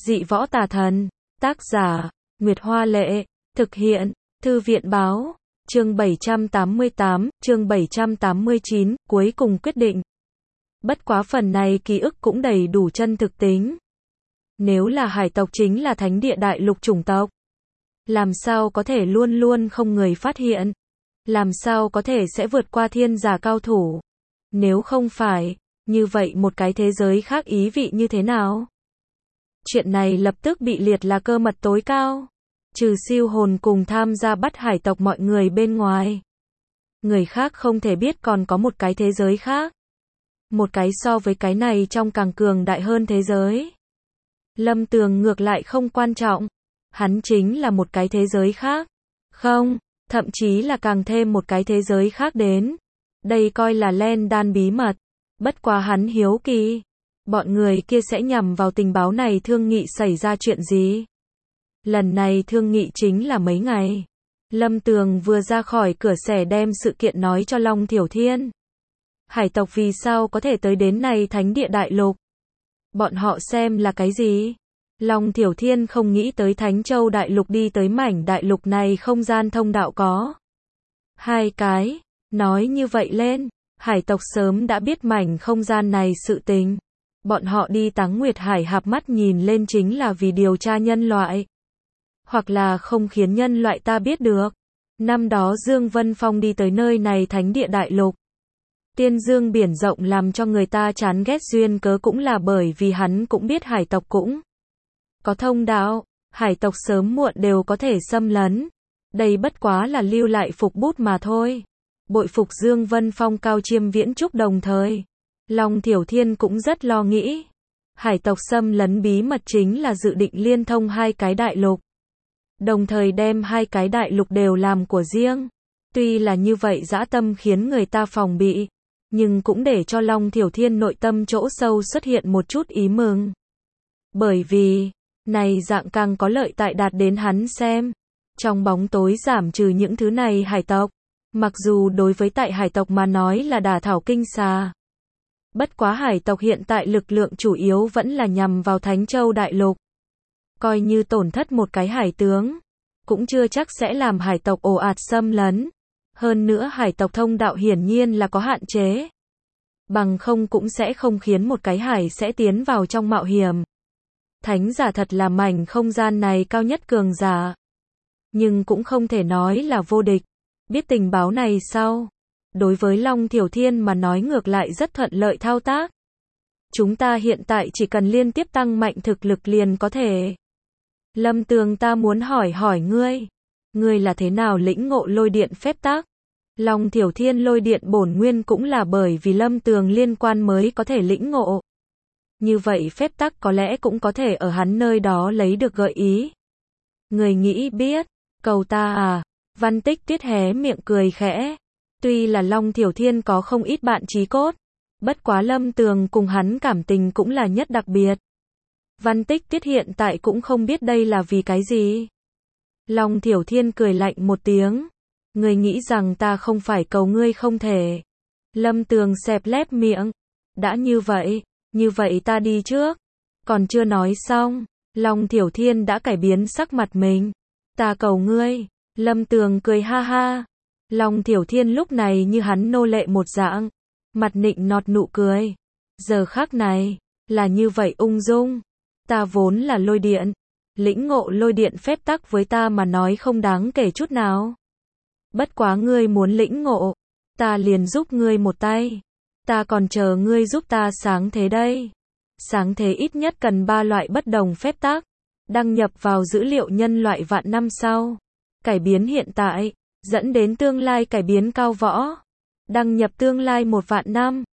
Dị võ tà thần. Tác giả, Nguyệt Hoa Lệ. Thực hiện, Thư viện Báo. Chương 788, chương 789, cuối cùng quyết định. Bất quá phần này ký ức cũng đầy đủ chân thực tính. Nếu là hải tộc chính là thánh địa đại lục chủng tộc. Làm sao có thể luôn luôn không người phát hiện? Làm sao có thể sẽ vượt qua thiên giả cao thủ? Nếu không phải, như vậy một cái thế giới khác ý vị như thế nào? Chuyện này lập tức bị liệt là cơ mật tối cao. Trừ siêu hồn cùng tham gia bắt hải tộc mọi người bên ngoài. Người khác không thể biết còn có một cái thế giới khác. Một cái so với cái này trong càng cường đại hơn thế giới. Lâm Tường ngược lại không quan trọng. Hắn chính là một cái thế giới khác. Không, thậm chí là càng thêm một cái thế giới khác đến. Đây coi là len đan bí mật. Bất quá hắn hiếu kỳ. Bọn người kia sẽ nhằm vào tình báo này thương nghị xảy ra chuyện gì? Lần này thương nghị chính là mấy ngày. Lâm Tường vừa ra khỏi cửa xẻ đem sự kiện nói cho Long Thiểu Thiên. Hải tộc vì sao có thể tới đến này thánh địa đại lục? Bọn họ xem là cái gì? Long Thiểu Thiên không nghĩ tới Thánh Châu đại lục đi tới mảnh đại lục này không gian thông đạo có. Hai cái, nói như vậy lên, hải tộc sớm đã biết mảnh không gian này sự tình. Bọn họ đi Táng Nguyệt Hải hạp mắt nhìn lên chính là vì điều tra nhân loại. Hoặc là không khiến nhân loại ta biết được. Năm đó Dương Vân Phong đi tới nơi này thánh địa đại lục. Tiên dương biển rộng làm cho người ta chán ghét duyên cớ cũng là bởi vì hắn cũng biết hải tộc cũng có thông đạo, hải tộc sớm muộn đều có thể xâm lấn. Đây bất quá là lưu lại phục bút mà thôi. Bội phục Dương Vân Phong cao chiêm viễn trúc đồng thời. Long Thiểu Thiên cũng rất lo nghĩ. Hải tộc xâm lấn bí mật chính là dự định liên thông hai cái đại lục. Đồng thời đem hai cái đại lục đều làm của riêng. Tuy là như vậy dã tâm khiến người ta phòng bị. Nhưng cũng để cho Long Thiểu Thiên nội tâm chỗ sâu xuất hiện một chút ý mừng. Bởi vì, này dạng càng có lợi tại đạt đến hắn xem. Trong bóng tối giảm trừ những thứ này hải tộc. Mặc dù đối với tại hải tộc mà nói là đả thảo kinh xà. Bất quá hải tộc hiện tại lực lượng chủ yếu vẫn là nhằm vào Thánh Châu đại lục. Coi như tổn thất một cái hải tướng. Cũng chưa chắc sẽ làm hải tộc ồ ạt xâm lấn. Hơn nữa hải tộc thông đạo hiển nhiên là có hạn chế. Bằng không cũng sẽ không khiến một cái hải sẽ tiến vào trong mạo hiểm. Thánh giả thật là mảnh không gian này cao nhất cường giả. Nhưng cũng không thể nói là vô địch. Biết tình báo này sau. Đối với Long Thiểu Thiên mà nói ngược lại rất thuận lợi thao tác. Chúng ta hiện tại chỉ cần liên tiếp tăng mạnh thực lực liền có thể. Lâm Tường ta muốn hỏi ngươi. Ngươi là thế nào lĩnh ngộ lôi điện phép tắc? Long Thiểu Thiên lôi điện bổn nguyên cũng là bởi vì Lâm Tường liên quan mới có thể lĩnh ngộ. Như vậy phép tắc có lẽ cũng có thể ở hắn nơi đó lấy được gợi ý. Người nghĩ biết, cầu ta à? Văn Tích Tuyết hé miệng cười khẽ. Tuy là Long Thiểu Thiên có không ít bạn chí cốt. Bất quá Lâm Tường cùng hắn cảm tình cũng là nhất đặc biệt. Văn Tích Tuyết hiện tại cũng không biết đây là vì cái gì. Long Thiểu Thiên cười lạnh một tiếng. Ngươi nghĩ rằng ta không phải cầu ngươi không thể. Lâm Tường xẹp lép miệng. Đã như vậy ta đi trước. Còn chưa nói xong, Long Thiểu Thiên đã cải biến sắc mặt mình. Ta cầu ngươi. Lâm Tường cười ha ha. Long Thiểu Thiên lúc này như hắn nô lệ một dạng. Mặt nịnh nọt nụ cười. Giờ khắc này, là như vậy ung dung. Ta vốn là lôi điện. Lĩnh ngộ lôi điện phép tắc với ta mà nói không đáng kể chút nào. Bất quá ngươi muốn lĩnh ngộ. Ta liền giúp ngươi một tay. Ta còn chờ ngươi giúp ta sáng thế đây. Sáng thế ít nhất cần 3 loại bất đồng phép tắc. Đăng nhập vào dữ liệu nhân loại vạn năm sau. Cải biến hiện tại. Dẫn đến tương lai cải biến cao võ. Đăng nhập tương lai 1 vạn năm.